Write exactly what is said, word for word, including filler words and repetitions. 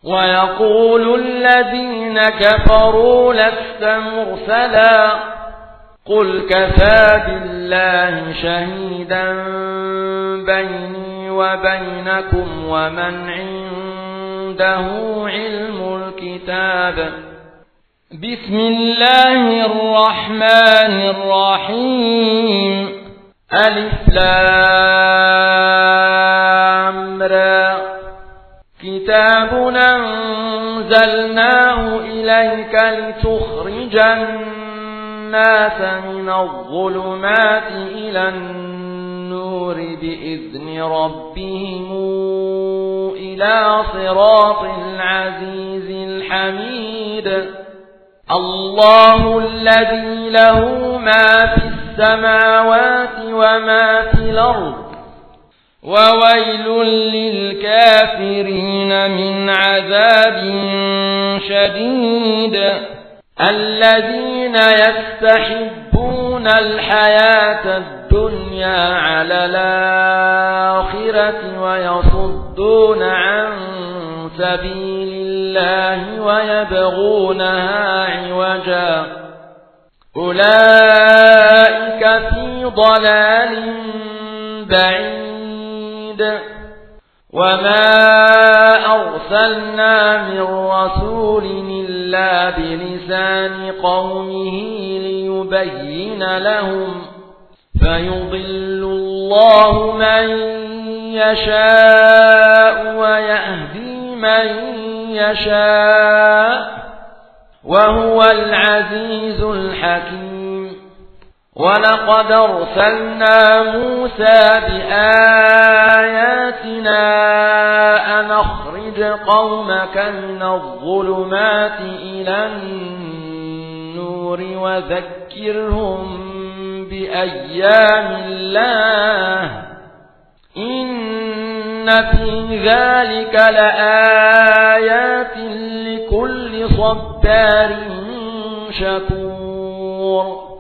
ويقول الذين كفروا لست مرسلا قل كفى بالله شهيدا بيني وبينكم ومن عنده علم الكتاب. بسم الله الرحمن الرحيم. ألف لام را كتاب أنزلناه إليك لتخرج الناس من الظلمات إلى النور بإذن ربهم إلى صراط العزيز الحميد. الله الذي له ما في السماوات وما في الأرض وويل للكافرين من عذاب شديد. الذين يستحبون الحياة الدنيا على الآخرة ويصدون عن سبيل الله ويبغونها عوجا أولئك في ضلال بعيد. وما أرسلنا من رسول إلا بلسان قومه ليبين لهم فيضل الله من يشاء ويهدي من يشاء وهو العزيز الحكيم. ولقد أرسلنا موسى بآياتنا أن أخرج قومك من الظلمات إلى النور وذكرهم بأيام الله إن في ذلك لآيات لكل صبار شكور.